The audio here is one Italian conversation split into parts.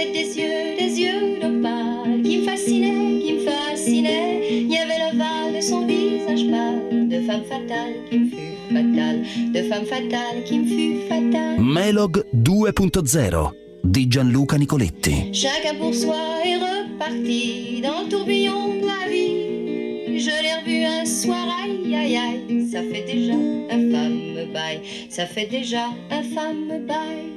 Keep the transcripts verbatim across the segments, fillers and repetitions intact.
avait des yeux, des yeux d'opale qui me fascinaient, qui me fascinaient. Il y avait l'ovale de son visage pâle, de femme fatale qui me fut fatale, de femme fatale qui me fut fatale. Melog due punto zero di Gianluca Nicoletti. Chacun pour soi est reparti dans le tourbillon de la vie. Je l'ai revu un soir, aïe aïe aïe, ça fait déjà un fameux bail, ça fait déjà un fameux bail.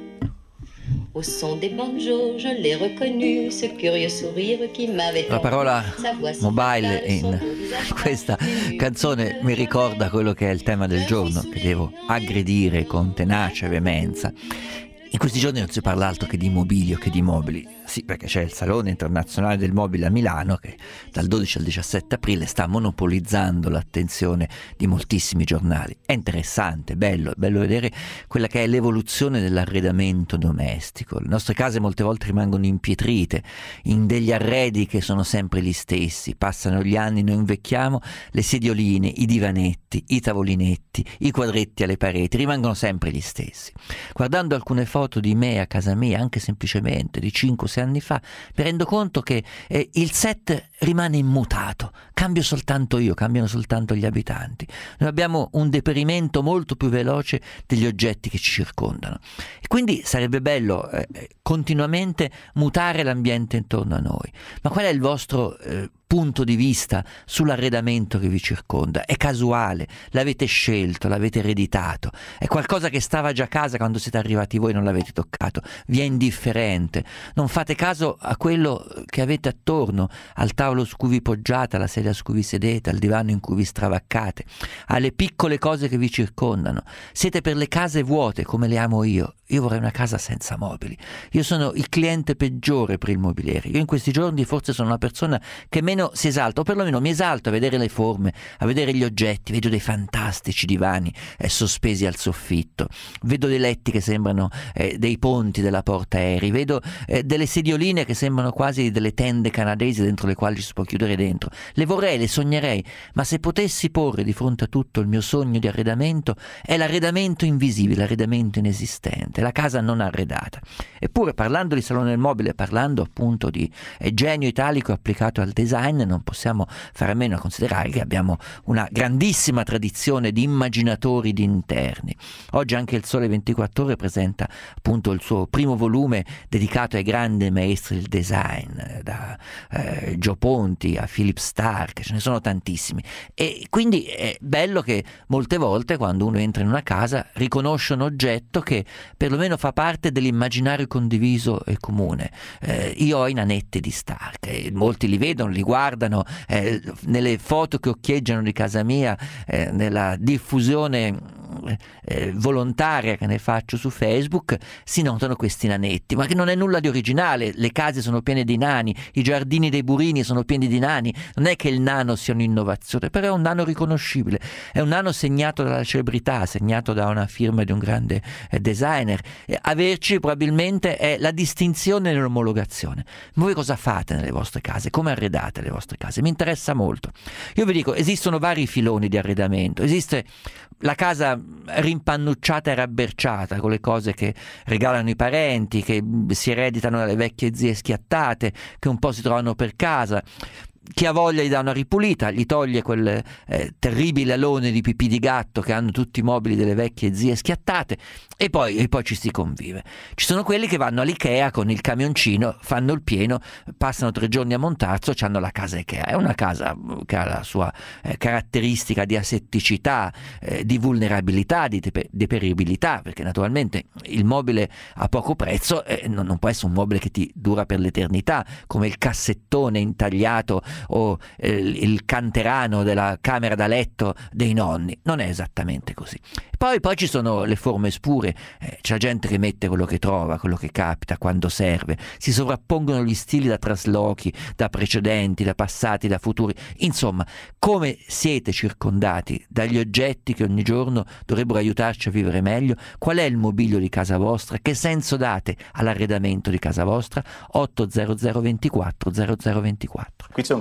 Au son des banjos, je l'ai reconnu, ce curieux sourire qui m'avait La parola mobile in questa canzone mi ricorda quello che è il tema del giorno, che devo aggredire con tenacia e veemenza. In questi giorni non si parla altro che di mobilio, che di mobili. Sì, perché c'è il Salone Internazionale del Mobile a Milano che dal dodici al diciassette aprile sta monopolizzando l'attenzione di moltissimi giornali. È interessante, bello, è bello vedere quella che è l'evoluzione dell'arredamento domestico. Le nostre case molte volte rimangono impietrite in degli arredi che sono sempre gli stessi. Passano gli anni, noi invecchiamo, le sedioline, i divanetti, i tavolinetti, i quadretti alle pareti rimangono sempre gli stessi. Guardando alcune foto di me a casa mia, anche semplicemente di cinque sei anni fa, mi rendo conto che eh, il set rimane immutato, cambio soltanto io, cambiano soltanto gli abitanti. Noi abbiamo un deperimento molto più veloce degli oggetti che ci circondano e quindi sarebbe bello eh, continuamente mutare l'ambiente intorno a noi. Ma qual è il vostro eh, punto di vista sull'arredamento che vi circonda? È casuale? L'avete scelto? L'avete ereditato? È qualcosa che stava già a casa quando siete arrivati voi, non l'avete toccato? Vi è indifferente? Non fate caso a quello che avete attorno, al tavolo su cui vi poggiate, alla sedia su cui vi sedete, al divano in cui vi stravaccate, alle piccole cose che vi circondano? Siete per le case vuote come le amo io. Io vorrei una casa senza mobili. Io sono il cliente peggiore per il mobiliere. Io in questi giorni forse sono una persona che meno si esalta, o perlomeno mi esalto a vedere le forme, a vedere gli oggetti. Vedo dei fantastici divani eh, sospesi al soffitto, vedo dei letti che sembrano eh, dei ponti della portaerei, vedo eh, delle sedioline che sembrano quasi delle tende canadesi dentro le quali ci si può chiudere dentro. Le vorrei, le sognerei, ma se potessi porre di fronte a tutto il mio sogno di arredamento, è l'arredamento invisibile, l'arredamento inesistente, la casa non arredata. Eppure, parlando di Salone del Mobile, parlando appunto di eh, genio italico applicato al design, non possiamo fare a meno a considerare che abbiamo una grandissima tradizione di immaginatori di interni. Oggi anche il Sole ventiquattro Ore presenta appunto il suo primo volume dedicato ai grandi maestri del design, da eh, Gio Ponti a Philip Stark, ce ne sono tantissimi. E quindi è bello che molte volte quando uno entra in una casa riconosce un oggetto che perlomeno fa parte dell'immaginario condiviso e comune. Eh, io ho i nanetti di Stark, e molti li vedono, li guardano, eh, nelle foto che occhieggiano di casa mia, eh, nella diffusione eh, volontaria che ne faccio su Facebook, si notano questi nanetti, ma che non è nulla di originale. Le case sono piene di nani, i giardini dei burini sono pieni di nani, non è che il nano sia un'innovazione, però è un nano riconoscibile, è un nano segnato dalla celebrità, segnato da una firma di un grande eh, designer. Eh, averci probabilmente è la distinzione nell'omologazione. Voi cosa fate nelle vostre case? Come arredate le vostre case? Mi interessa molto. Io vi dico, esistono vari filoni di arredamento. Esiste la casa rimpannucciata e rabberciata con le cose che regalano i parenti, che si ereditano dalle vecchie zie schiattate, che un po' si trovano per casa. Chi ha voglia gli dà una ripulita, gli toglie quel eh, terribile alone di pipì di gatto che hanno tutti i mobili delle vecchie zie schiattate, e poi, e poi ci si convive. Ci sono quelli che vanno all'Ikea con il camioncino, fanno il pieno, passano tre giorni a Montarzo, hanno la casa Ikea. È una casa che ha la sua eh, caratteristica di asetticità, eh, di vulnerabilità, di depe- deperibilità, perché naturalmente il mobile a poco prezzo eh, non, non può essere un mobile che ti dura per l'eternità, come il cassettone intagliato o eh, il canterano della camera da letto dei nonni. Non è esattamente così. Poi, poi ci sono le forme spure, eh, c'è gente che mette quello che trova, quello che capita, quando serve. Si sovrappongono gli stili da traslochi, da precedenti, da passati, da futuri. Insomma, come siete circondati dagli oggetti che ogni giorno dovrebbero aiutarci a vivere meglio? Qual è il mobilio di casa vostra? Che senso date all'arredamento di casa vostra? otto zero zero due quattro zero zero due quattro. Qui c'è un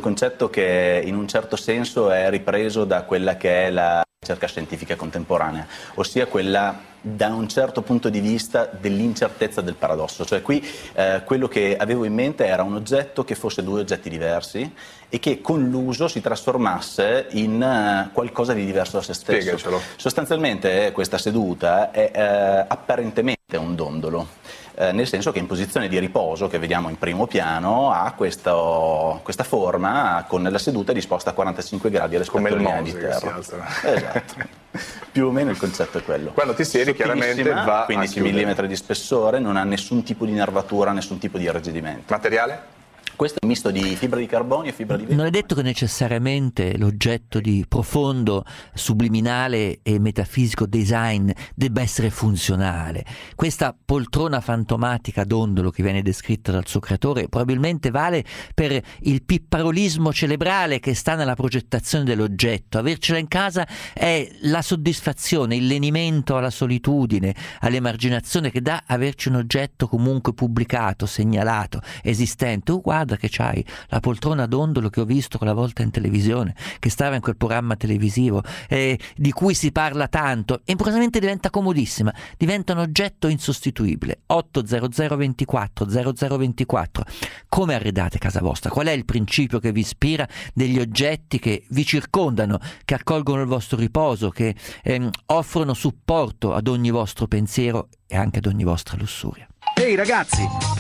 concetto che in un certo senso è ripreso da quella che è la ricerca scientifica contemporanea, ossia quella da un certo punto di vista dell'incertezza del paradosso. Cioè qui eh, quello che avevo in mente era un oggetto che fosse due oggetti diversi e che con l'uso si trasformasse in uh, qualcosa di diverso da se stesso. Spiegacelo. Sostanzialmente questa seduta è eh, apparentemente un dondolo. Eh, nel senso che in posizione di riposo, che vediamo in primo piano, ha questo, questa forma con la seduta disposta a quarantacinque gradi rispetto come il alla linea di Mose che si terra. alza. Esatto. Più o meno il concetto è quello. Quando ti siedi chiaramente va quindici a chiudere. millimetri di spessore, non ha nessun tipo di nervatura, nessun tipo di irrigidimento. Materiale? Questo è un misto di fibra di carbonio e fibra di vetro. Non è detto che necessariamente l'oggetto di profondo, subliminale e metafisico design debba essere funzionale. Questa poltrona fantomatica dondolo che viene descritta dal suo creatore probabilmente vale per il pipparolismo cerebrale che sta nella progettazione dell'oggetto. Avercela in casa è la soddisfazione, il lenimento alla solitudine, all'emarginazione che dà averci un oggetto comunque pubblicato, segnalato, esistente. Oh, guarda che c'hai la poltrona dondolo che ho visto quella volta in televisione, che stava in quel programma televisivo eh, di cui si parla tanto, e improvvisamente diventa comodissima, diventa un oggetto insostituibile. otto zero zero ventiquattro zero zero ventiquattro. Come arredate casa vostra? Qual è il principio che vi ispira degli oggetti che vi circondano, che accolgono il vostro riposo, che ehm, offrono supporto ad ogni vostro pensiero e anche ad ogni vostra lussuria? Ehi ragazzi,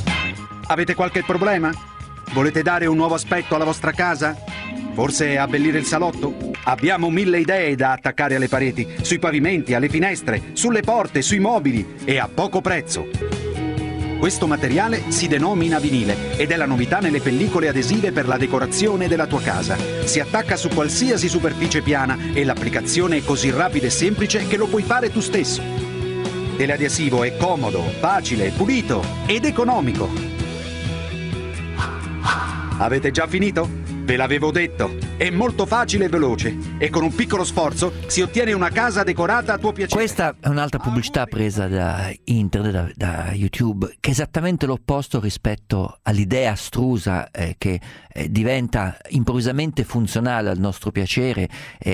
avete qualche problema? Volete dare un nuovo aspetto alla vostra casa? Forse abbellire il salotto? Abbiamo mille idee da attaccare alle pareti, sui pavimenti, alle finestre, sulle porte, sui mobili e a poco prezzo. Questo materiale si denomina vinile ed è la novità nelle pellicole adesive per la decorazione della tua casa. Si attacca su qualsiasi superficie piana e l'applicazione è così rapida e semplice che lo puoi fare tu stesso. Teleadesivo è comodo, facile, pulito ed economico. Avete già finito? Ve l'avevo detto, è molto facile e veloce e con un piccolo sforzo si ottiene una casa decorata a tuo piacere. Questa è un'altra pubblicità presa da internet, da, da YouTube, che è esattamente l'opposto rispetto all'idea astrusa eh, che eh, diventa improvvisamente funzionale al nostro piacere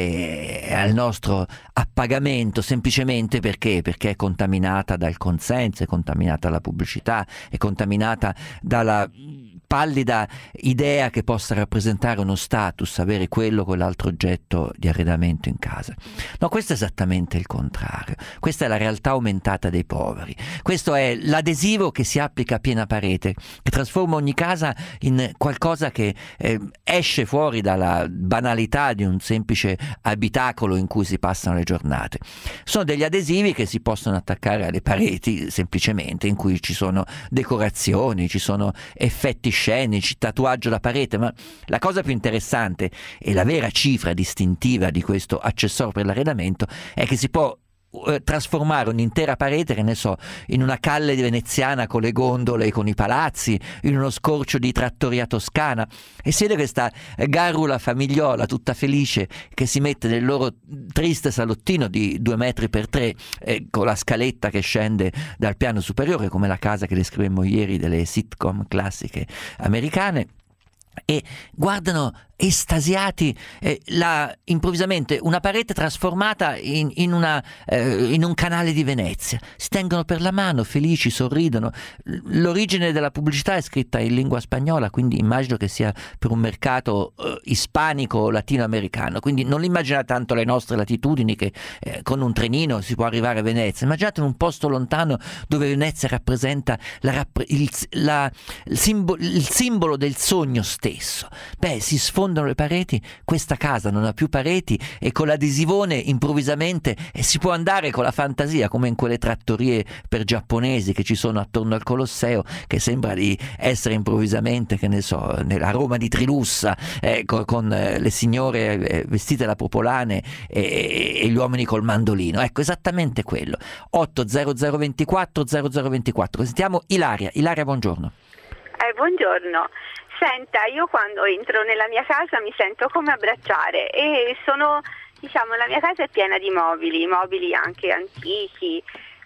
e al nostro appagamento, semplicemente perché? Perché è contaminata dal consenso, è contaminata dalla pubblicità, è contaminata dalla pallida idea che possa rappresentare uno status, avere quello o quell'altro oggetto di arredamento in casa. No, questo è esattamente il contrario. Questa è la realtà aumentata dei poveri. Questo è l'adesivo che si applica a piena parete, che trasforma ogni casa in qualcosa che eh, esce fuori dalla banalità di un semplice abitacolo in cui si passano le giornate. Sono degli adesivi che si possono attaccare alle pareti semplicemente, in cui ci sono decorazioni, ci sono effetti scenici, tatuaggio da parete, ma la cosa più interessante e la vera cifra distintiva di questo accessorio per l'arredamento è che si può eh, trasformare un'intera parete, che ne so, in una calle veneziana con le gondole e con i palazzi, in uno scorcio di trattoria toscana, e si vede questa garrula famigliola tutta felice che si mette nel loro triste salottino di due metri per tre eh, con la scaletta che scende dal piano superiore, come la casa che descrivemmo ieri delle sitcom classiche americane, e guardano estasiati eh, la, improvvisamente una parete trasformata in, in, una, eh, in un canale di Venezia. Si tengono per la mano, felici, sorridono. L'origine della pubblicità è scritta in lingua spagnola, quindi immagino che sia per un mercato eh, ispanico o latinoamericano, quindi non immaginate tanto le nostre latitudini che eh, con un trenino si può arrivare a Venezia. Immaginate un posto lontano dove Venezia rappresenta la, il, la, il, simbolo, il simbolo del sogno stesso. Beh, si sfonda le pareti, questa casa non ha più pareti e con l'adesivone improvvisamente eh, si può andare con la fantasia, come in quelle trattorie per giapponesi che ci sono attorno al Colosseo, che sembra di essere improvvisamente, che ne so, nella Roma di Trilussa, eh, con, con eh, le signore eh, vestite da popolane e, e gli uomini col mandolino. Ecco, esattamente quello. otto zero zero ventiquattro zero zero ventiquattro. Sentiamo Ilaria. Ilaria, buongiorno. Eh, buongiorno. Senta, io quando entro nella mia casa mi sento come abbracciare e sono, diciamo, la mia casa è piena di mobili, mobili anche antichi,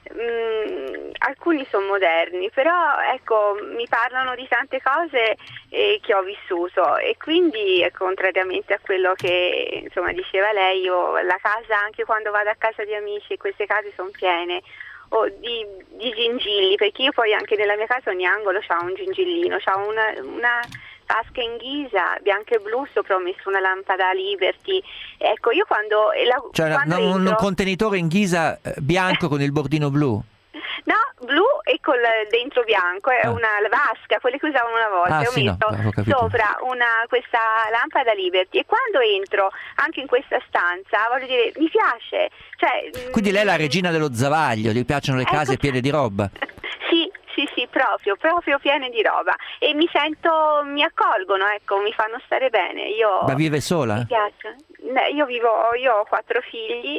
mh, alcuni sono moderni, però ecco, mi parlano di tante cose eh, che ho vissuto, e quindi eh, contrariamente a quello che insomma diceva lei, io la casa, anche quando vado a casa di amici, queste case sono piene o di, di gingilli, perché io poi anche nella mia casa ogni angolo c'ha un gingillino, c'ha una, una tasca in ghisa bianca e blu, sopra ho messo una lampada Liberty. Ecco, io quando, la, cioè quando un, entro... un contenitore in ghisa bianco con il bordino blu. No, blu e col dentro bianco, è ah. una vasca, quelle che usavano una volta. Ah, ho sì, messo no, sopra una, questa lampada Liberty, e quando entro anche in questa stanza, voglio dire, mi piace. Cioè, quindi lei è la regina dello Zavaglio, gli piacciono le case ecco, piene di roba? Sì, sì, sì, proprio, proprio piene di roba, e mi sento, mi accolgono, ecco, mi fanno stare bene. Io, ma vive sola? Mi piace. Io vivo, io ho quattro figli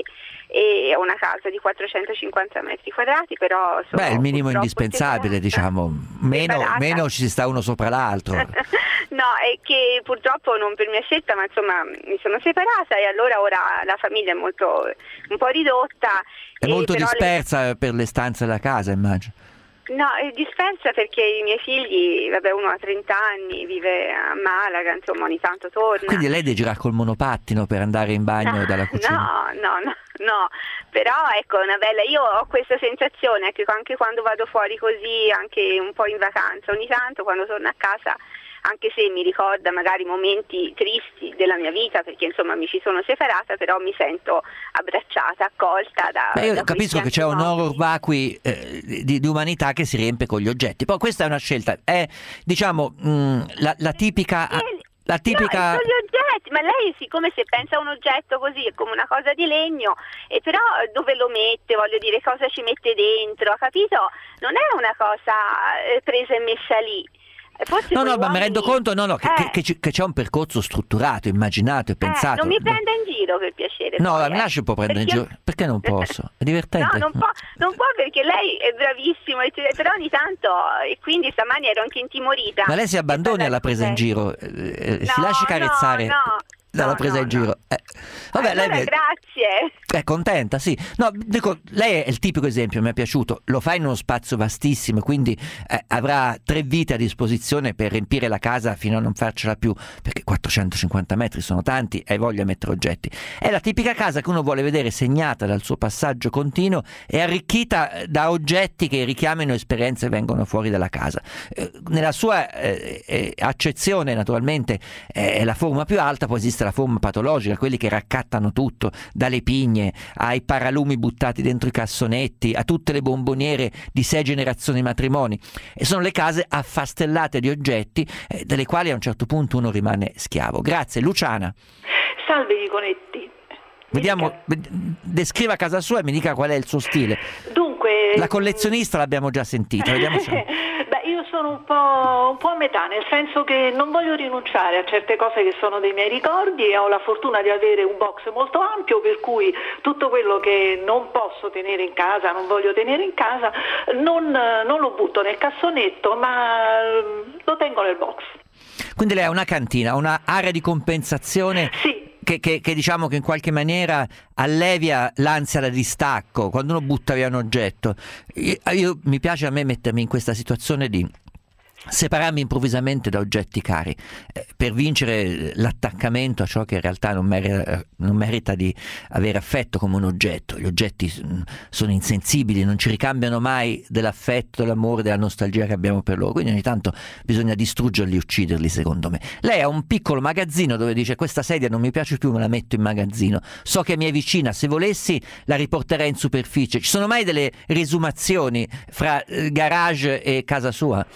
e ho una casa di quattrocentocinquanta metri quadrati, però sono beh, il minimo indispensabile, separata. diciamo, meno, meno ci si sta uno sopra l'altro. No, è che purtroppo non per mia scelta, ma insomma mi sono separata, e allora ora la famiglia è molto, un po' ridotta. È molto però dispersa le... per le stanze della casa, immagino. No, è dispersa perché i miei figli, vabbè, uno ha trenta anni, vive a Malaga, insomma ogni tanto torna. Quindi lei deve girare col monopattino per andare in bagno no, dalla cucina? No, no, no, no, però ecco, una bella, io ho questa sensazione che anche quando vado fuori così, anche un po' in vacanza, ogni tanto quando torno a casa, anche se mi ricorda magari momenti tristi della mia vita, perché insomma mi ci sono separata, però mi sento abbracciata, accolta da... Beh, io da capisco che c'è un horror vacui eh, di, di umanità che si riempie con gli oggetti. Poi questa è una scelta, è diciamo mh, la, la tipica... Eh, la tipica... No, sono gli oggetti, ma lei siccome se pensa a un oggetto così è come una cosa di legno, e però dove lo mette, voglio dire, cosa ci mette dentro, capito? Non è una cosa eh, presa e messa lì. Forse no, no, uomini... ma mi rendo conto no, no, che, eh. che, che, che c'è un percorso strutturato, immaginato e pensato. Eh, non mi prenda in giro, per piacere. No, poi, mi eh. lasci un po' prendere perché... in giro. Perché non posso? È divertente. No, non può, non può perché lei è bravissimo, però ogni tanto, e quindi stamani ero anche intimorita. Ma lei si abbandoni alla presa in giro, eh, no, si lasci carezzare no, no, dalla no, presa no, in giro. No. Eh, vabbè, allora, lei grazie. È contenta, sì. No, dico, lei è il tipico esempio, mi è piaciuto. Lo fa in uno spazio vastissimo, quindi eh, avrà tre vite a disposizione per riempire la casa fino a non farcela più, perché quattrocentocinquanta metri sono tanti e hai voglia di mettere oggetti. È la tipica casa che uno vuole vedere segnata dal suo passaggio continuo e arricchita da oggetti che richiamino esperienze e vengono fuori dalla casa. Eh, nella sua eh, eh, accezione, naturalmente, eh, è la forma più alta, poi esiste la forma patologica, quelli che raccattano tutto, dalle pigne ai paralumi buttati dentro i cassonetti, a tutte le bomboniere di sei generazioni di matrimoni, e sono le case affastellate di oggetti eh, delle quali a un certo punto uno rimane schiavo. Grazie. Luciana. Salve Nicoletti. Vediamo, descriva casa sua e mi dica qual è il suo stile. Dunque, la collezionista l'abbiamo già sentita, vediamo se... Beh, io sono un po', un po' a metà, nel senso che non voglio rinunciare a certe cose che sono dei miei ricordi, e ho la fortuna di avere un box molto ampio, per cui tutto quello che non posso tenere in casa, non voglio tenere in casa, non, non lo butto nel cassonetto, ma lo tengo nel box. Quindi lei ha una cantina, una area di compensazione. Sì. Che, che, che diciamo che in qualche maniera allevia l'ansia da distacco quando uno butta via un oggetto. Io, io mi piace a me mettermi in questa situazione di separarmi improvvisamente da oggetti cari eh, per vincere l'attaccamento a ciò che in realtà non merita, non merita di avere affetto come un oggetto. Gli oggetti sono insensibili, non ci ricambiano mai dell'affetto, dell'amore, della nostalgia che abbiamo per loro, quindi ogni tanto bisogna distruggerli, ucciderli, secondo me. Lei ha un piccolo magazzino dove dice: questa sedia non mi piace più, me la metto in magazzino, so che mi è vicina, se volessi la riporterei in superficie. Ci sono mai delle riesumazioni fra garage e casa sua?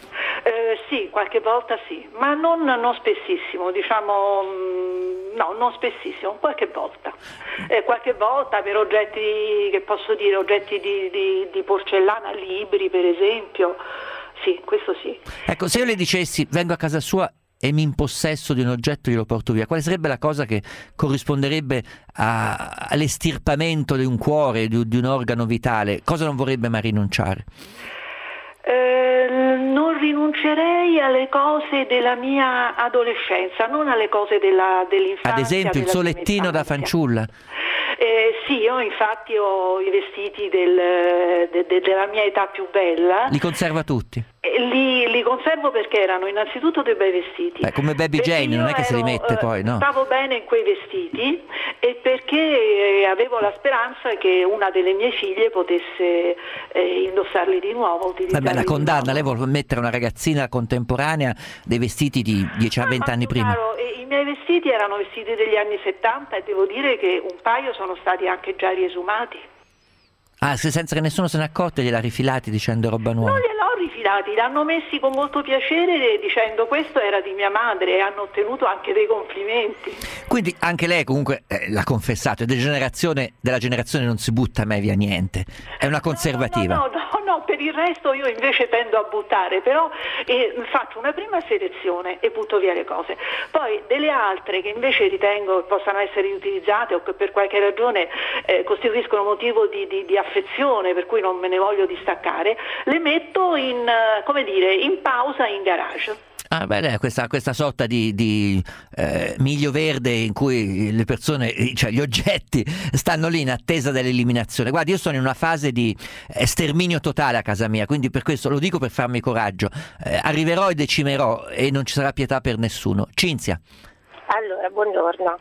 Sì, qualche volta sì, ma non, non spessissimo, diciamo, no, non spessissimo, qualche volta. Eh, qualche volta per oggetti, che posso dire, oggetti di, di, di porcellana, libri per esempio, sì, questo sì. Ecco, se io le dicessi vengo a casa sua e mi impossesso di un oggetto e glielo porto via, quale sarebbe la cosa che corrisponderebbe a, all'estirpamento di un cuore, di, di un organo vitale? Cosa non vorrebbe mai rinunciare? Eh, non rinuncerei alle cose della mia adolescenza, non alle cose della, dell'infanzia. Ad esempio il solettino da fanciulla? Eh, sì, io infatti ho i vestiti del, de, de, della mia età più bella. Li conserva tutti? Eh, li, li conservo perché erano innanzitutto dei bei vestiti. Beh, come Baby perché Jane, non è che ero, se li mette poi, no? Stavo bene in quei vestiti e perché avevo la speranza che una delle mie figlie potesse eh, indossarli di nuovo. Vabbè, la condanna, lei vuole mettere una ragazzina contemporanea dei vestiti di dieci a venti anni prima. Caro, i miei vestiti erano vestiti degli anni settanta e devo dire che un paio sono stati anche già riesumati. Ah, se senza che nessuno se ne accorte gliel'ha rifilati dicendo roba nuova? Non gliel'ho rifilati, l'hanno messi con molto piacere dicendo questo era di mia madre e hanno ottenuto anche dei complimenti. Quindi anche lei comunque eh, l'ha confessato, della generazione, della generazione non si butta mai via niente, è una conservativa. No, no, no, no, no, per il resto io invece tendo a buttare, però eh, faccio una prima selezione e butto via le cose. Poi delle altre che invece ritengo possano essere riutilizzate o che per qualche ragione eh, costituiscono motivo di, di, di affezione, per cui non me ne voglio distaccare, le metto in, come dire, in pausa in garage. Ah, beh, questa, questa sorta di, di eh, miglio verde in cui le persone, cioè gli oggetti, stanno lì in attesa dell'eliminazione. Guardi, io sono in una fase di sterminio totale a casa mia, quindi per questo lo dico per farmi coraggio. Eh, arriverò e decimerò e non ci sarà pietà per nessuno. Cinzia. Allora, buongiorno.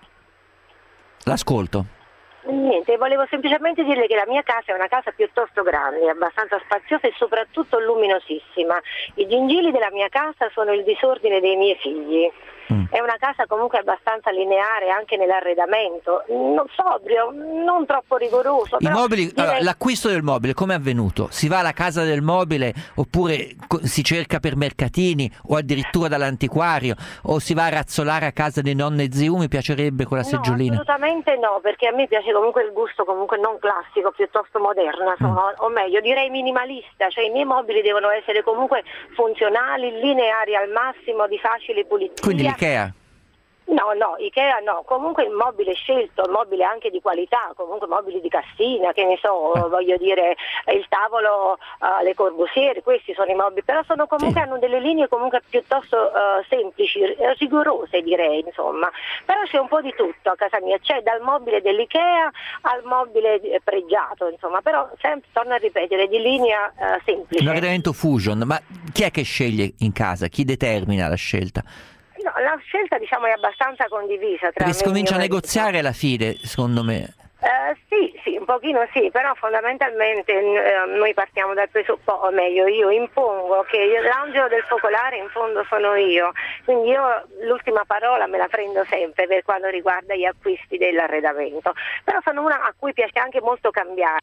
L'ascolto. Niente, volevo semplicemente dirle che la mia casa è una casa piuttosto grande, abbastanza spaziosa e soprattutto luminosissima. I gingilli della mia casa sono il disordine dei miei figli. Mm. È una casa comunque abbastanza lineare anche nell'arredamento, non sobrio, non troppo rigoroso. I mobili, direi... allora, l'acquisto del mobile come è avvenuto? Si va alla casa del mobile oppure si cerca per mercatini o addirittura dall'antiquario o si va a razzolare a casa di nonne e zii? Mi piacerebbe con la seggiolina. No, assolutamente no, perché a me piace comunque il gusto comunque non classico, piuttosto moderno, insomma, mm. o meglio direi minimalista, cioè i miei mobili devono essere comunque funzionali, lineari al massimo, di facile pulizia. Quindi l'Ikea? No, no, Ikea no, comunque il mobile scelto, il mobile anche di qualità, comunque mobili di Cassina, che ne so, eh. voglio dire, il tavolo, uh, le Corbusier, questi sono i mobili, però sono comunque, sì. hanno delle linee comunque piuttosto uh, semplici, rigorose direi, insomma, però c'è un po' di tutto a casa mia, c'è dal mobile dell'Ikea al mobile pregiato, insomma, però sempre, torno a ripetere, di linea uh, semplice. Un arredamento fusion, ma chi è che sceglie in casa? Chi determina la scelta? No, la scelta diciamo è abbastanza condivisa. Tra Perché si comincia a negoziare marito. alla fine, secondo me. Uh, sì, sì, un pochino sì, però fondamentalmente uh, noi partiamo dal presupposto, o meglio io impongo che l'angelo del focolare in fondo sono io, quindi io l'ultima parola me la prendo sempre per quanto riguarda gli acquisti dell'arredamento, però sono una a cui piace anche molto cambiare.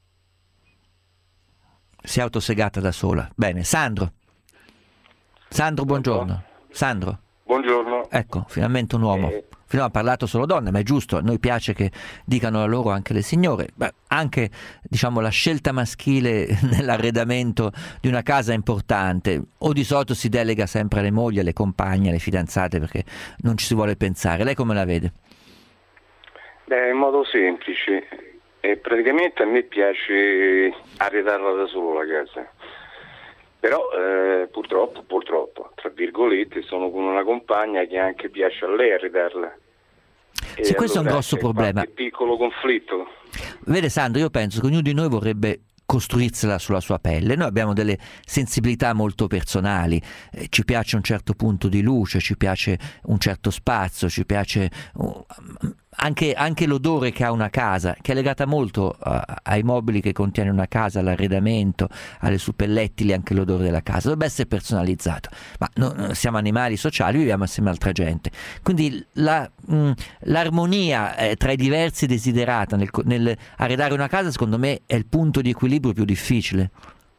Si è autosegata da sola. Bene, Sandro. Sandro, buongiorno. Sandro. Buongiorno. Ecco, finalmente un uomo. Eh. Finora ha parlato solo donne, ma è giusto, a noi piace che dicano la loro anche le signore. Beh, anche diciamo la scelta maschile nell'arredamento di una casa è importante, o di solito si delega sempre alle mogli, alle compagne, alle fidanzate, perché non ci si vuole pensare. Lei come la vede? Beh, in modo semplice. E praticamente a me piace arredarla da solo la casa. Però eh, purtroppo, purtroppo, tra virgolette, sono con una compagna che anche piace a lei arredarla. Sì, questo allora è un grosso problema. Un piccolo conflitto. Vede Sandro, io penso che ognuno di noi vorrebbe costruirsela sulla sua pelle. Noi abbiamo delle sensibilità molto personali, eh, ci piace un certo punto di luce, ci piace un certo spazio, ci piace uh, anche, anche l'odore che ha una casa, che è legata molto uh, ai mobili che contiene una casa, all'arredamento, alle suppellettili, anche l'odore della casa dovrebbe essere personalizzato, ma no, siamo animali sociali, viviamo assieme a altra gente, quindi la, mh, l'armonia eh, tra i diversi desiderata nel, nel arredare una casa secondo me è il punto di equilibrio più difficile.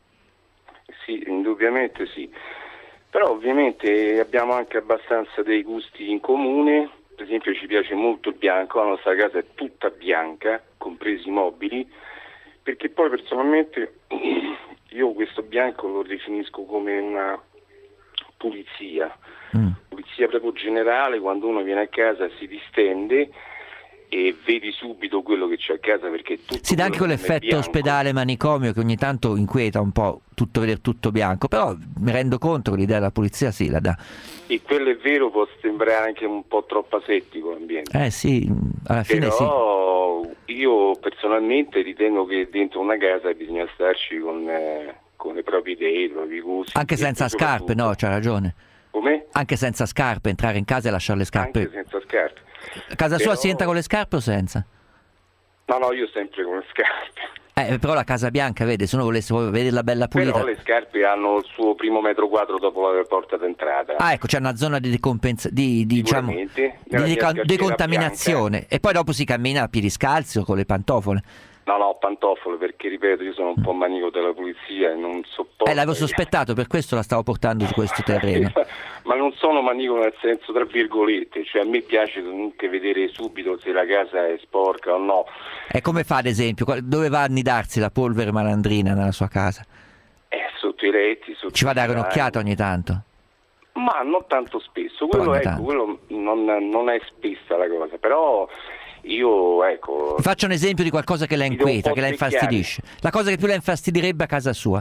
Sì, indubbiamente sì, però ovviamente abbiamo anche abbastanza dei gusti in comune. Per esempio ci piace molto il bianco, la nostra casa è tutta bianca, compresi i mobili, perché poi personalmente io questo bianco lo definisco come una pulizia, mm. pulizia proprio generale. Quando uno viene a casa si distende e vedi subito quello che c'è a casa, perché tutto si dà anche quell'effetto ospedale manicomio che ogni tanto inquieta un po', tutto vedere tutto bianco, però mi rendo conto che l'idea della pulizia sì la dà. E quello è vero, può sembrare anche un po' troppo asettico l'ambiente. Eh sì, alla fine però, sì. io personalmente ritengo che dentro una casa bisogna starci con, eh, con le proprie idee, i propri gusti. Anche senza scarpe, no, c'ha ragione. Come? Anche senza scarpe, entrare in casa e lasciare le scarpe. Anche senza scarpe. A casa Però... sua si entra con le scarpe o senza? No, no, io sempre con le scarpe. Eh, però la Casa Bianca, vede, se uno volesse vederla bella pulita... Però le scarpe hanno il suo primo metro quadro dopo la porta d'entrata. Ah, ecco, c'è una zona di decompensa... di, di, diciamo, di deca- decontaminazione. Bianca. E poi dopo si cammina a piedi scalzi o con le pantofole. No, no, pantofole, perché ripeto, io sono un po' manico della pulizia e non sopporto... Eh, l'avevo sospettato, per questo la stavo portando su questo terreno. Ma non sono manico nel senso tra virgolette, cioè a me piace comunque vedere subito se la casa è sporca o no. E come fa, ad esempio? Dove va a annidarsi la polvere malandrina nella sua casa? Eh, sotto i letti, sotto Ci va a dare un'occhiata ogni tanto? Ma non tanto spesso, quello, ecco, tanto. quello non, non è spessa la cosa, però... Io, ecco... Vi faccio un esempio di qualcosa che la inquieta, che la infastidisce. La cosa che più la infastidirebbe a casa sua.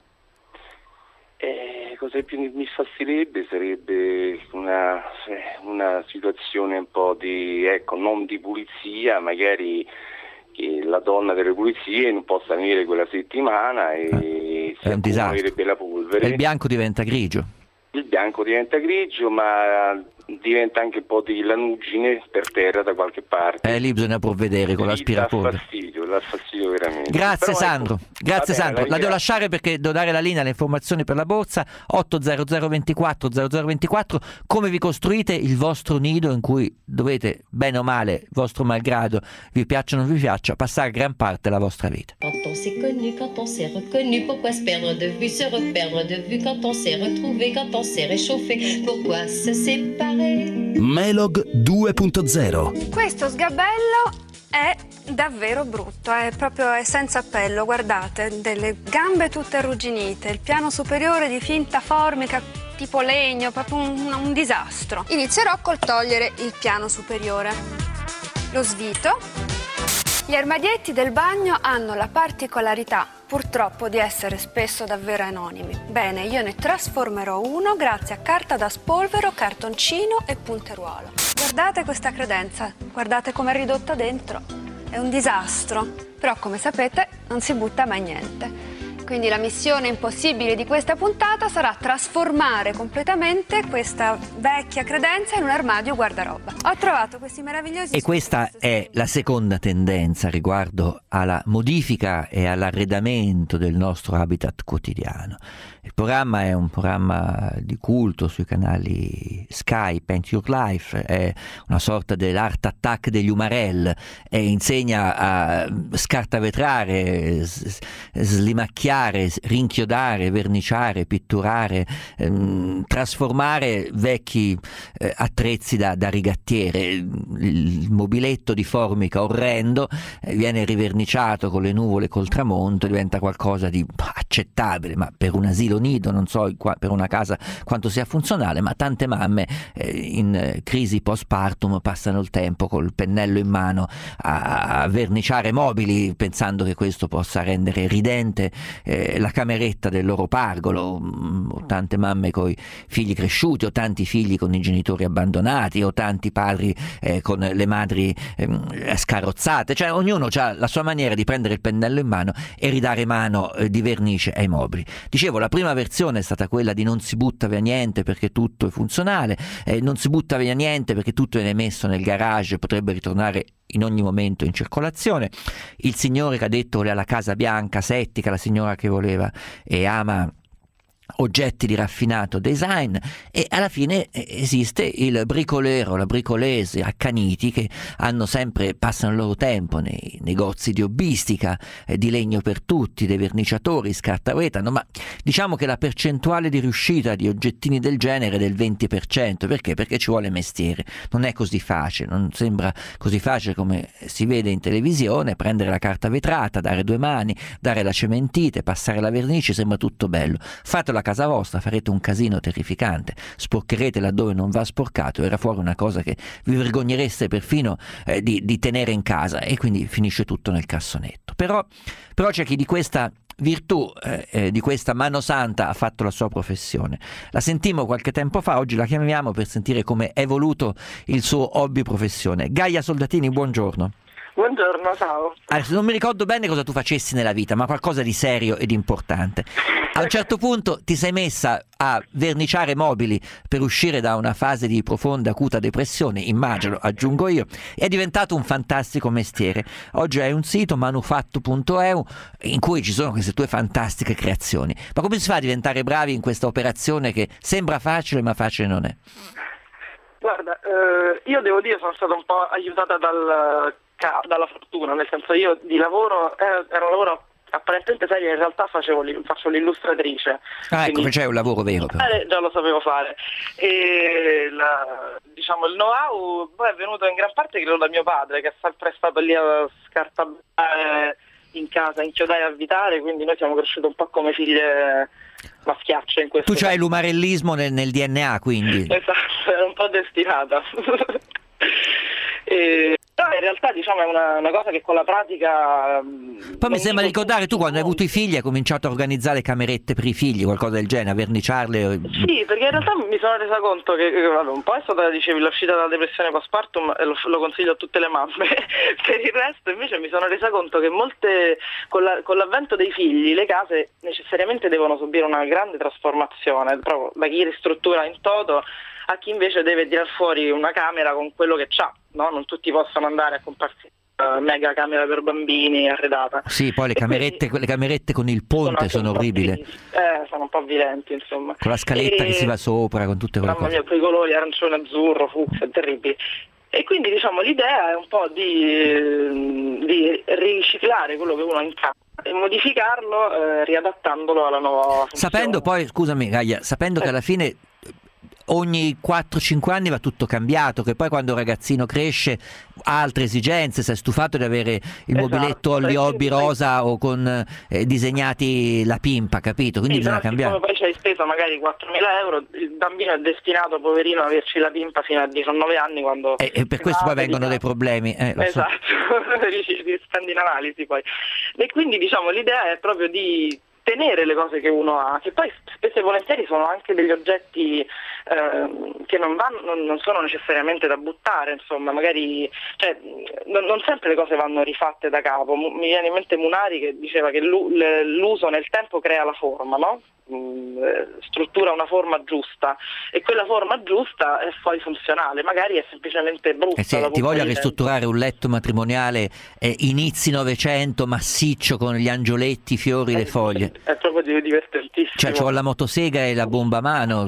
Eh, cosa che più mi infastidirebbe sarebbe una, una situazione un po' di, ecco, non di pulizia, magari che la donna delle pulizie non possa venire quella settimana e eh, è un disastro. La polvere. E il bianco diventa grigio. Il bianco diventa grigio, ma diventa anche un po' di lanugine per terra da qualche parte. Eh, lì bisogna provvedere con l'aspirapolvere. Dà fastidio, dà fastidio veramente. Grazie Però, Sandro, ecco, grazie bene, Sandro. La devo lasciare perché devo dare la linea alle informazioni per la borsa. otto zero zero ventiquattro zero zero ventiquattro. Come vi costruite il vostro nido in cui dovete, bene o male, vostro malgrado, vi piaccia o non vi piaccia, passare gran parte della vostra vita. Quand on s'est connu, quand on s'est reconnu, pourquoi se perdre de vue, se reperdre de vue, quand on s'est retrouvé, quand on s'est réchauffé, pourquoi se séparer? Melog due punto zero. Questo sgabello è davvero brutto, è proprio è senza appello, guardate, delle gambe tutte arrugginite, il piano superiore di finta formica tipo legno, proprio un, un disastro. Inizierò col togliere il piano superiore. Lo svito. Gli armadietti del bagno hanno la particolarità, purtroppo, di essere spesso davvero anonimi. Bene, io ne trasformerò uno grazie a carta da spolvero, cartoncino e punteruolo. Guardate questa credenza, guardate com'è ridotta dentro. È un disastro, però come sapete non si butta mai niente. Quindi la missione impossibile di questa puntata sarà trasformare completamente questa vecchia credenza in un armadio guardaroba. Ho trovato questi meravigliosi... E questa è la seconda tendenza riguardo alla modifica e all'arredamento del nostro habitat quotidiano. Il programma è un programma di culto sui canali Sky, Paint Your Life, è una sorta dell'Art Attack degli Umarell e insegna a scartavetrare, slimacchiare, rinchiodare, verniciare, pitturare, ehm, trasformare vecchi eh, attrezzi da, da rigattiere. Il mobiletto di formica orrendo eh, viene riverniciato con le nuvole, col tramonto, diventa qualcosa di accettabile, ma per un asilo nido, non so per una casa quanto sia funzionale, ma tante mamme eh, in eh, crisi postpartum passano il tempo col pennello in mano a, a verniciare mobili pensando che questo possa rendere ridente eh, la cameretta del loro pargolo. O tante mamme con i figli cresciuti, o tanti figli con i genitori abbandonati, o tanti padri eh, con le madri eh, scarrozzate, cioè ognuno ha la sua maniera di prendere il pennello in mano e ridare mano eh, di vernice ai mobili. Dicevo, la prima versione è stata quella di non si butta via niente perché tutto è funzionale, eh, non si butta via niente perché tutto viene messo nel garage, potrebbe ritornare in ogni momento in circolazione. Il signore che ha detto voleva la casa bianca, settica, la signora che voleva e ama oggetti di raffinato design, e alla fine esiste il bricolero, la bricolese accaniti che hanno sempre, passano il loro tempo nei negozi di hobbistica, eh, di legno per tutti, dei verniciatori, scartavetano, ma diciamo che la percentuale di riuscita di oggettini del genere è del venti per cento. Perché? Perché ci vuole mestiere, non è così facile, non sembra così facile come si vede in televisione, prendere la carta vetrata, dare due mani, dare la cementite, passare la vernice, sembra tutto bello. Fatelo a casa vostra, farete un casino terrificante, sporcherete laddove non va sporcato, era fuori una cosa che vi vergognereste perfino eh, di, di tenere in casa, e quindi finisce tutto nel cassonetto. Però, però c'è chi di questa virtù, eh, eh, di questa mano santa ha fatto la sua professione. La sentimmo qualche tempo fa, oggi la chiamiamo per sentire come è evoluto il suo hobby professione. Gaia Soldatini, buongiorno. Buongiorno, ciao. Adesso non mi ricordo bene cosa tu facessi nella vita, ma qualcosa di serio ed importante. A un certo punto ti sei messa a verniciare mobili per uscire da una fase di profonda acuta depressione, immagino, aggiungo io, e è diventato un fantastico mestiere. Oggi hai un sito, manufatto punto e u, in cui ci sono queste tue fantastiche creazioni. Ma come si fa a diventare bravi in questa operazione che sembra facile ma facile non è? Guarda, eh, io devo dire sono stata un po' aiutata dal, dalla fortuna, nel senso io di lavoro, eh, era un lavoro apparentemente serio, in realtà facevo, faccio l'illustratrice. Ah, ecco, c'è un lavoro vero. Però. Eh, già lo sapevo fare. E la, diciamo, il know-how poi è venuto in gran parte credo da mio padre, che è sempre stato lì a scartabellare in casa, inchiodare e avvitare, quindi noi siamo cresciuti un po' come figlie maschiacce in questo. Tu c'hai l'umarellismo nel, nel D N A, quindi. Esatto, è un po' destinata. e... Però in realtà diciamo è una, una cosa che con la pratica... Poi mi sembra ricordare, tu quando hai avuto i figli hai cominciato a organizzare camerette per i figli, qualcosa del genere, a verniciarle. Sì, perché in realtà mi sono resa conto che allora, un po' è stata, dicevi, l'uscita dalla depressione postpartum e lo, lo consiglio a tutte le mamme. Per il resto invece mi sono resa conto che molte, con, la, con l'avvento dei figli, le case necessariamente devono subire una grande trasformazione, proprio da chi ristruttura in toto a chi invece deve tirar fuori una camera con quello che c'ha, no? Non tutti possono andare a comprarsi una mega camera per bambini arredata. Sì, poi le camerette, quindi, le camerette con il ponte sono, sono orribili. Eh, sono un po' avvilenti, insomma. Con la scaletta e... che si va sopra, con tutte quelle mamma cose. Mamma mia, quei colori arancione, azzurro, fucsia, terribili. E quindi diciamo l'idea è un po' di, di riciclare quello che uno ha in casa e modificarlo eh, riadattandolo alla nuova funzione. Sapendo poi, scusami Gaia, sapendo eh. che alla fine ogni quattro cinque anni va tutto cambiato, che poi quando un ragazzino cresce ha altre esigenze, si è stufato di avere il esatto. mobiletto Olli Hobby rosa o con eh, disegnati la pimpa, capito? Quindi sì, bisogna cambiare. Come poi c'hai speso magari quattromila euro, il bambino è destinato, poverino, a averci la pimpa fino a diciannove anni quando... E, e per questo poi vengono dei problemi. Eh, lo esatto, so. Spendi in analisi poi. E quindi diciamo l'idea è proprio di tenere le cose che uno ha, che poi spesso e volentieri sono anche degli oggetti eh, che non vanno, non, non sono necessariamente da buttare, insomma, magari cioè, non, non sempre le cose vanno rifatte da capo. Mi viene in mente Munari che diceva che l'uso nel tempo crea la forma, no? Struttura una forma giusta e quella forma giusta è poi funzionale, magari è semplicemente brutta. Eh sì, ti voglio ristrutturare un letto matrimoniale eh, inizi Novecento, massiccio, con gli angioletti, i fiori, è, le foglie. È proprio divertentissimo. Cioè c'ho la motosega e la bomba a mano.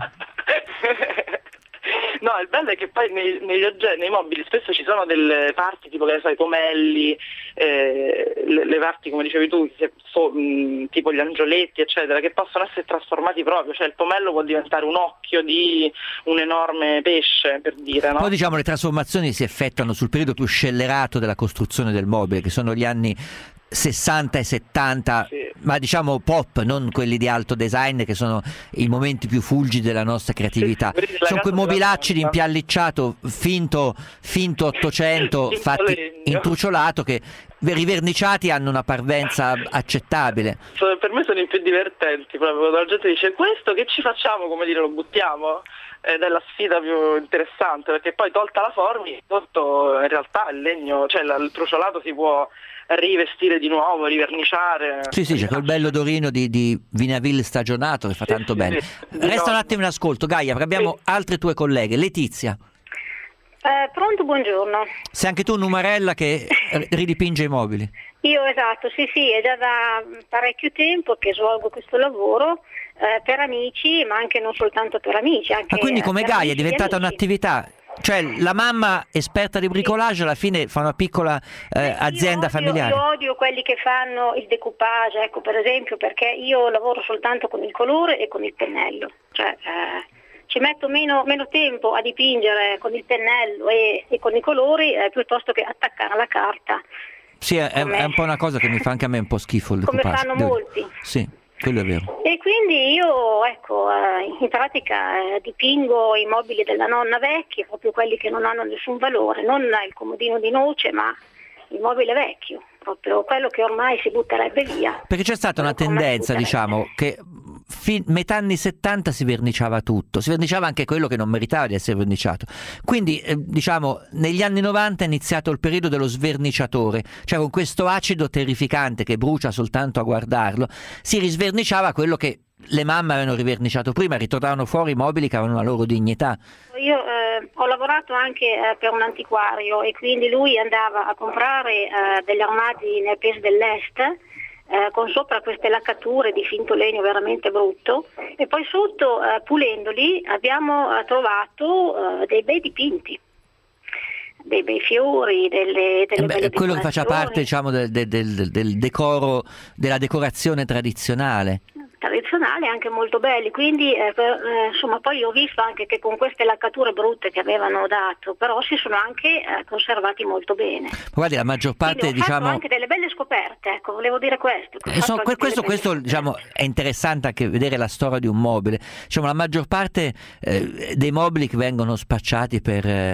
No, il bello è che poi nei, negli oggetti, nei mobili spesso ci sono delle parti tipo che ne so, i pomelli, eh, le, le parti come dicevi tu, che so, mh, tipo gli angioletti eccetera, che possono essere trasformati proprio, cioè il pomello può diventare un occhio di un enorme pesce, per dire, no? Poi diciamo le trasformazioni si effettuano sul periodo più scellerato della costruzione del mobile, che sono gli anni sessanta e settanta, sì. Ma diciamo pop, non quelli di alto design che sono i momenti più fulgidi della nostra creatività. Sì, sono quei mobilacci di impiallicciato finto, finto ottocento fatti in truciolato che riverniciati hanno una parvenza accettabile. Per me sono i più divertenti, proprio quando la gente dice questo che ci facciamo, come dire, lo buttiamo? Ed è la sfida più interessante, perché poi tolta la forma, sotto in realtà il legno, cioè il truciolato si può rivestire di nuovo, riverniciare. Sì, sì, c'è quel bello odorino di, di Vinaville stagionato che fa sì, tanto sì, bene. Sì. Resta no. un attimo in ascolto, Gaia, perché abbiamo sì. altre tue colleghe. Letizia. Eh, pronto, buongiorno. Sei anche tu numarella che ridipinge i mobili? Io esatto, sì sì, è già da parecchio tempo che svolgo questo lavoro eh, per amici, ma anche non soltanto per amici. Anche, ah, quindi come Gaia è diventata un'attività? Cioè la mamma esperta di bricolage alla fine fa una piccola eh, azienda io odio, familiare. Io odio quelli che fanno il decoupage, ecco, per esempio, perché io lavoro soltanto con il colore e con il pennello, cioè eh, ci metto meno, meno tempo a dipingere con il pennello e, e con i colori eh, piuttosto che attaccare alla carta. Sì, è, è un po' una cosa che mi fa anche a me un po' schifo il come decoupage. Fanno Devo... molti. Sì, quello è vero. E quindi io, ecco, eh, in pratica eh, dipingo i mobili della nonna vecchi, proprio quelli che non hanno nessun valore, non il comodino di noce, ma il mobile vecchio, proprio quello che ormai si butterebbe via. Perché c'è stata una tendenza, diciamo, che fin- metà anni settanta si verniciava tutto, si verniciava anche quello che non meritava di essere verniciato. Quindi eh, diciamo negli anni novanta è iniziato il periodo dello sverniciatore, cioè con questo acido terrificante che brucia soltanto a guardarlo, si risverniciava quello che le mamme avevano riverniciato prima, ritornavano fuori mobili che avevano la loro dignità. Io eh, ho lavorato anche eh, per un antiquario e quindi lui andava a comprare eh, degli armadi nel paese dell'est eh, con sopra queste laccature di finto legno veramente brutto, e poi sotto eh, pulendoli abbiamo eh, trovato eh, dei bei dipinti, dei bei fiori, delle, delle eh beh, belle quello che faccia parte, diciamo, del, del, del, del decoro, della decorazione tradizionale. tradizionali anche molto belli, quindi eh, per, eh, insomma poi ho visto anche che con queste laccature brutte che avevano dato però si sono anche eh, conservati molto bene. Guardi, la maggior parte, quindi ho diciamo, fatto anche delle belle scoperte, ecco, volevo dire questo. Eh, so, que- questo, questo diciamo, è interessante anche vedere la storia di un mobile. Diciamo, la maggior parte eh, dei mobili che vengono spacciati per eh,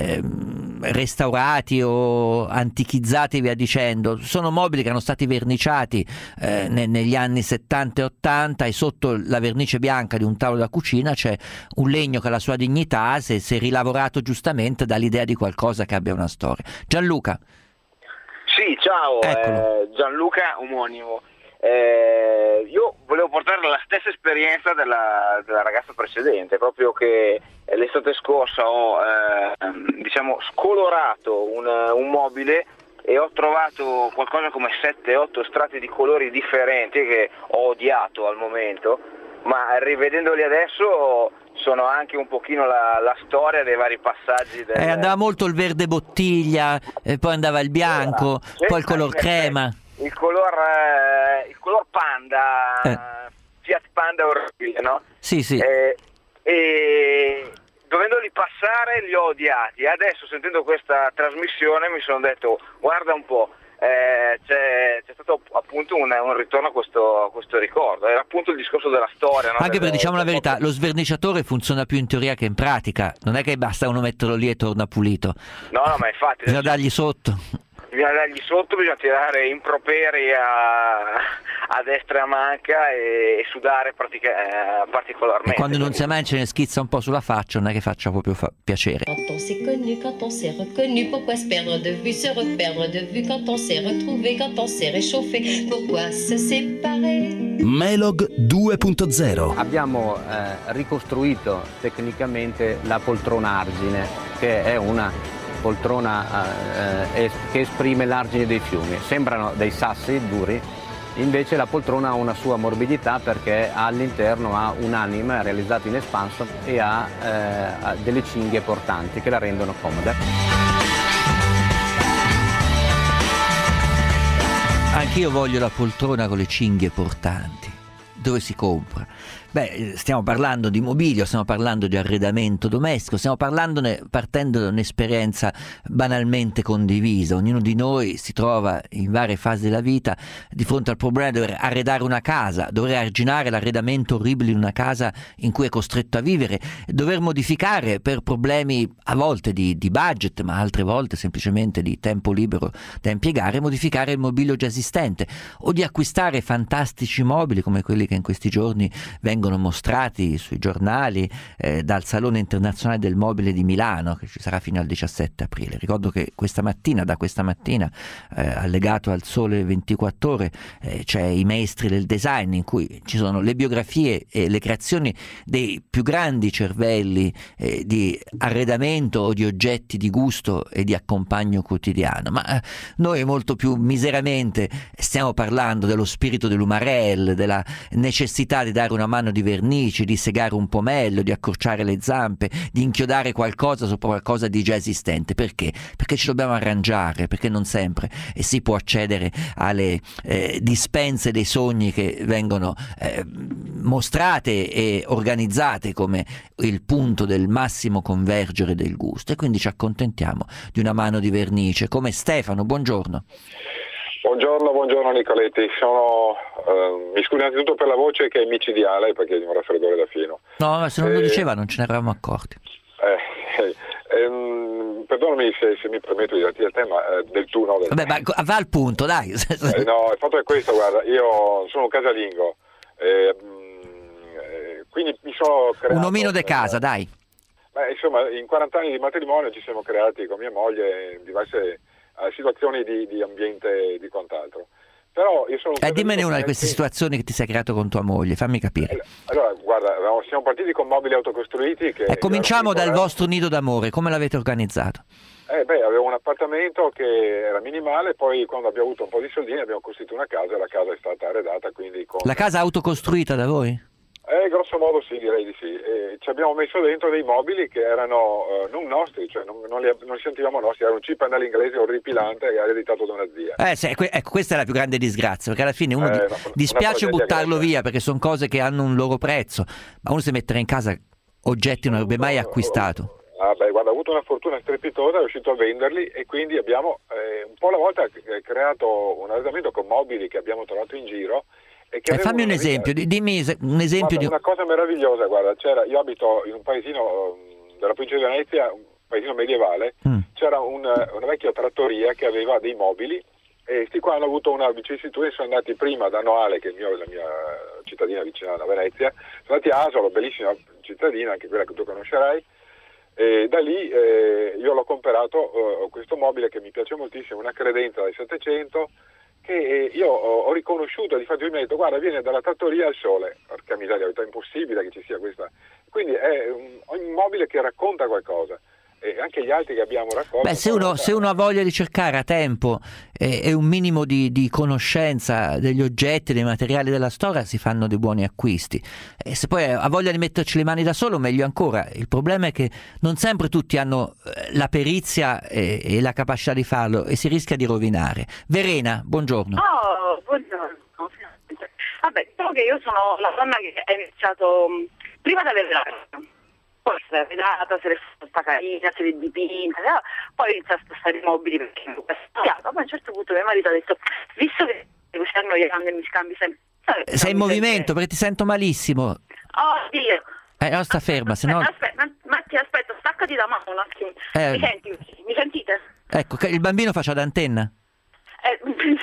restaurati o antichizzati via dicendo sono mobili che erano stati verniciati eh, ne- negli anni settanta e ottanta, e sotto la vernice bianca di un tavolo da cucina c'è un legno che ha la sua dignità, se, se rilavorato giustamente dà l'idea di qualcosa che abbia una storia. Gianluca. Sì, ciao, eh, Gianluca omonimo. Eh, io volevo portare la stessa esperienza della, della ragazza precedente, proprio che l'estate scorsa ho eh, diciamo scolorato un, un mobile e ho trovato qualcosa come sette otto strati di colori differenti che ho odiato al momento, ma rivedendoli adesso sono anche un pochino la, la storia dei vari passaggi del... eh, andava molto il verde bottiglia, e poi andava il bianco, sì, poi il color crema, il color, eh, il color panda, eh. Fiat Panda orribile, no? Sì, sì. Eh, e dovendoli passare li ho odiati. Adesso, sentendo questa trasmissione, mi sono detto guarda un po', eh, c'è, c'è stato appunto un, un ritorno a questo, a questo ricordo. Era appunto il discorso della storia, no? Anche perché, Del- diciamo la verità, lo sverniciatore funziona più in teoria che in pratica, non è che basta uno metterlo lì e torna pulito, No, no, ma infatti bisogna dargli sotto. bisogna dargli sotto, bisogna tirare improperi a, a destra e a manca e, e sudare pratica, eh, particolarmente. E quando non si mai ce ne schizza un po' sulla faccia, non è che faccia proprio fa- piacere. Quand on s'est connu, quand on s'est reconnu, pourquoi se perdre de vue, se reperdre de vue, quand on s'est retrouvé, quand on s'est réchauffé, pourquoi se séparer? Melog due punto zero. Abbiamo eh, ricostruito tecnicamente la poltrona argine, che è una poltrona eh, es- che esprime l'argine dei fiumi. Sembrano dei sassi duri, invece la poltrona ha una sua morbidità perché all'interno ha un'anima realizzata in espanso e ha, eh, ha delle cinghie portanti che la rendono comoda. Anch'io voglio la poltrona con le cinghie portanti. Dove si compra? Beh, stiamo parlando di mobilio, stiamo parlando di arredamento domestico, stiamo parlandone partendo da un'esperienza banalmente condivisa. Ognuno di noi si trova in varie fasi della vita di fronte al problema di dover arredare una casa, dover arginare l'arredamento orribile di una casa in cui è costretto a vivere, dover modificare per problemi a volte di, di budget, ma altre volte semplicemente di tempo libero da impiegare, modificare il mobilio già esistente, o di acquistare fantastici mobili come quelli che in questi giorni vengono mostrati sui giornali eh, dal Salone Internazionale del Mobile di Milano, che ci sarà fino al diciassette aprile. Ricordo che questa mattina, da questa mattina, eh, allegato al Sole ventiquattro Ore, eh, c'è i maestri del design, in cui ci sono le biografie e le creazioni dei più grandi cervelli eh, di arredamento o di oggetti di gusto e di accompagno quotidiano. Ma eh, noi molto più miseramente stiamo parlando dello spirito dell'Umarell, della necessità di dare una mano di vernice, di segare un pomello, di accorciare le zampe, di inchiodare qualcosa sopra qualcosa di già esistente. Perché? Perché ci dobbiamo arrangiare, perché non sempre e si può accedere alle eh, dispense dei sogni che vengono eh, mostrate e organizzate come il punto del massimo convergere del gusto, e quindi ci accontentiamo di una mano di vernice. Come Stefano, buongiorno. Buongiorno, buongiorno Nicoletti, sono, eh, mi scuso innanzitutto per la voce che è micidiale perché ho un raffreddore da fino. No, ma se non eh, lo diceva non ce ne eravamo accorti. Eh, eh, ehm, perdonami se, se mi permetto di darti il tema eh, del tu, no? Del Vabbè, ma va al punto, dai. eh, no, il fatto è questo, guarda, io sono un casalingo, eh, quindi mi sono creato... Un omino de casa, dai. Beh, insomma, in quaranta anni di matrimonio ci siamo creati con mia moglie in diverse eh, situazioni di, di ambiente e di quant'altro. Però io sono... Eh, dimmene una di queste situazioni che ti sei creato con tua moglie, fammi capire. Eh, allora, guarda, siamo partiti con mobili autocostruiti che... Eh, cominciamo dal vostro nido d'amore, come l'avete organizzato? Eh beh, avevo un appartamento che era minimale, poi quando abbiamo avuto un po' di soldini abbiamo costruito una casa e la casa è stata arredata, quindi con... La casa autocostruita da voi? Eh, grosso modo sì, direi di sì. E ci abbiamo messo dentro dei mobili che erano eh, non nostri, cioè non, non, li, non li sentivamo nostri, era un chip all'inglese orripilante ereditato da una zia. Eh, se, ecco, questa è la più grande disgrazia, perché alla fine uno Eh, di- una- dispiace una buttarlo tragedia via perché sono cose che hanno un loro prezzo, ma uno si mettere in casa oggetti non avrebbe mai acquistato. Ah, beh, guarda, ho avuto una fortuna strepitosa, è riuscito a venderli e quindi abbiamo eh, un po' alla volta eh, creato un arredamento con mobili che abbiamo trovato in giro. E che Eh, avevano fammi un una vita- esempio, di- dimmi se- un esempio Guarda, di... una cosa meravigliosa, guarda, c'era, io abito in un paesino um, della provincia di Venezia, un paesino medievale, Mm. c'era un, una vecchia trattoria che aveva dei mobili e sti qua hanno avuto una vicissitudine, sono andati prima da Noale, che è il mio- la mia cittadina vicina a Venezia, sono andati a Asolo, bellissima cittadina, anche quella che tu conoscerai, e da lì eh, io l'ho comprato eh, questo mobile che mi piace moltissimo, una credenza del Settecento, che eh, io ho, ho riconosciuto, di fatto mi ha detto guarda viene dalla trattoria al sole, porca miseria, è impossibile che ci sia questa, quindi è un, un mobile che racconta qualcosa e anche gli altri che abbiamo raccolto. Beh, se uno, se uno ha voglia di cercare a tempo e, e un minimo di, di conoscenza degli oggetti, dei materiali della storia, si fanno dei buoni acquisti. E se poi ha voglia di metterci le mani da solo, meglio ancora. Il problema è che non sempre tutti hanno eh, la perizia e, e la capacità di farlo e si rischia di rovinare. Verena, buongiorno. Oh, buongiorno. Vabbè, diciamo che io sono la donna che ha iniziato mh, prima di avere la casa. Poi si è arredata, se l'è fatta carina, se l'è dipinta, no? Poi inizia a spostare i mobili perché mi è studiato. Poi a un certo punto mio marito ha detto, visto che devo stare noiando e mi scambi sempre... Sei in movimento perché ti sento malissimo. Oh Dio! Eh, no, sta ferma, se no... Aspetta, aspetta, Matti, aspetta, staccati da mano un attimo. Eh. Mi senti? Mi sentite? Ecco, che il bambino faccia da antenna. Eh,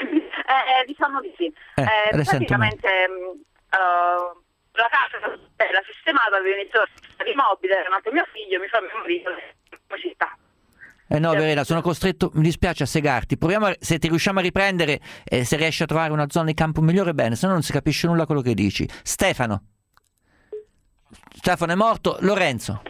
eh, diciamo di sì. Eh, Eh, adesso sento praticamente mh, uh, la casa era sistemata, avevo iniziato a sistemare i mobili, era nato mio figlio, mi fa mio marito, come ci sta? Eh no, Verena, sono costretto, mi dispiace a segarti. Proviamo, a- se ti riusciamo a riprendere, eh, se riesci a trovare una zona di campo migliore, bene, se no non si capisce nulla quello che dici. Stefano. Stefano è morto. Lorenzo.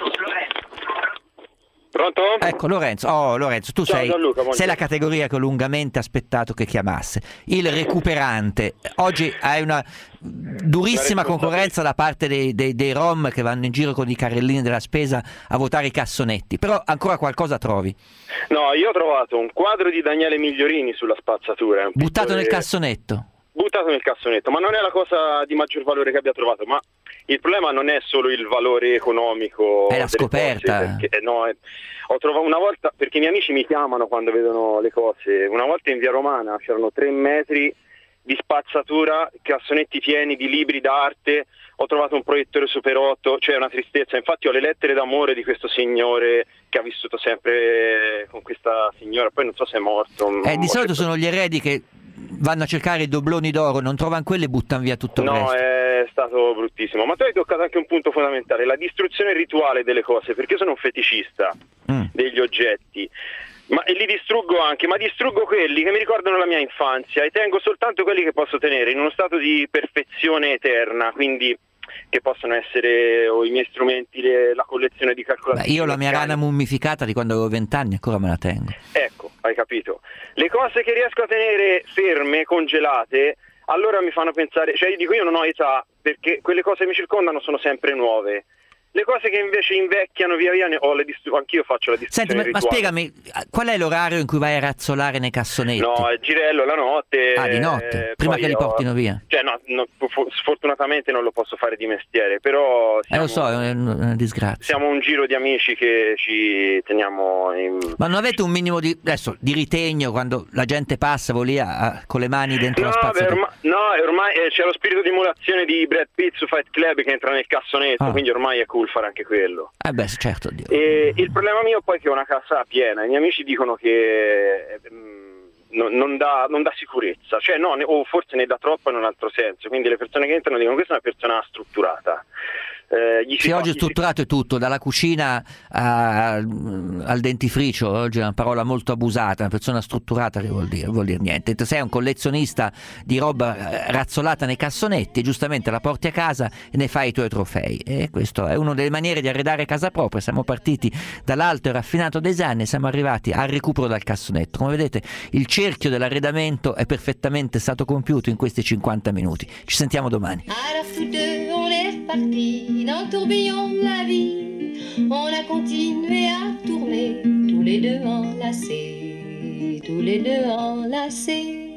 Pronto? Ecco, Lorenzo. Oh, Lorenzo, tu Ciao, sei, Gianluca, buongiorno. sei la categoria che ho lungamente aspettato che chiamasse. Il recuperante. Oggi hai una durissima concorrenza da parte dei, dei, dei rom che vanno in giro con i carrellini della spesa a votare i cassonetti. Però ancora qualcosa trovi. No, io ho trovato un quadro di Daniele Migliorini sulla spazzatura. un Buttato pittore- nel cassonetto. Buttato nel cassonetto, ma non è la cosa di maggior valore che abbia trovato, ma il problema non è solo il valore economico. È la delle scoperta. cose, perché, eh, no, eh, ho trovato una volta, perché i miei amici mi chiamano quando vedono le cose, una volta in via Romana c'erano tre metri di spazzatura, cassonetti pieni di libri d'arte, ho trovato un proiettore Super otto, cioè una tristezza. Infatti ho le lettere d'amore di questo signore che ha vissuto sempre con questa signora, poi non so se è morto. Eh, di solito sono gli eredi che vanno a cercare i dobloni d'oro, non trovano quelli e buttano via tutto il No, resto. è stato bruttissimo, ma tu hai toccato anche un punto fondamentale, la distruzione rituale delle cose, perché io sono un feticista Mm. degli oggetti, ma e li distruggo anche, ma distruggo quelli che mi ricordano la mia infanzia e tengo soltanto quelli che posso tenere in uno stato di perfezione eterna, quindi che possono essere o i miei strumenti, le- la collezione di Beh, calcolatrici. io la mia rana mummificata di quando avevo vent'anni ancora me la tengo. Ecco, hai capito. Le cose che riesco a tenere ferme, congelate, allora mi fanno pensare, cioè io dico io non ho età, perché quelle cose che mi circondano sono sempre nuove. Le cose che invece invecchiano via via, ne ho le distru- anch'io faccio la Senti, distruzione ma, ma rituale. spiegami, qual è l'orario in cui vai a razzolare nei cassonetti? No, è girello la notte. Ah, di notte, eh, prima poi che li ho- portino via. Cioè no, no, fu- sfortunatamente non lo posso fare di mestiere, però Eh, siamo, lo so, è un- una disgrazia. siamo un giro di amici che ci teniamo in... Ma non avete un minimo di, adesso, di ritegno quando la gente passa, voi lì a- a- con le mani dentro la No, beh, spazzatura? ormai, no, è ormai eh, c'è lo spirito di emulazione di Brad Pitt su Fight Club che entra nel cassonetto, Ah. quindi ormai è cool fare anche quello. Eh beh, certo. Dio. E il problema mio poi è che ho una casa piena, i miei amici dicono che eh, mh, non, non, dà, non dà sicurezza, cioè no, ne- o forse ne dà troppo in un altro senso, quindi le persone che entrano dicono questa è una persona strutturata. Eh, gli si Sì, fa- oggi è gli si- strutturato è tutto, dalla cucina a- al dentifricio. Oggi è una parola molto abusata, una persona strutturata che vuol dire, vuol dire niente. Te sei un collezionista di roba eh, razzolata nei cassonetti, giustamente la porti a casa e ne fai i tuoi trofei. E questa è una delle maniere di arredare casa propria. Siamo partiti dall'alto e raffinato design e siamo arrivati al recupero dal cassonetto. Come vedete, il cerchio dell'arredamento è perfettamente stato compiuto in questi cinquanta minuti. Ci sentiamo domani. À la tous deux, on est reparti dans le tourbillon de la vie. On a continué à tourner, tous les deux enlacés, tous les deux enlacés.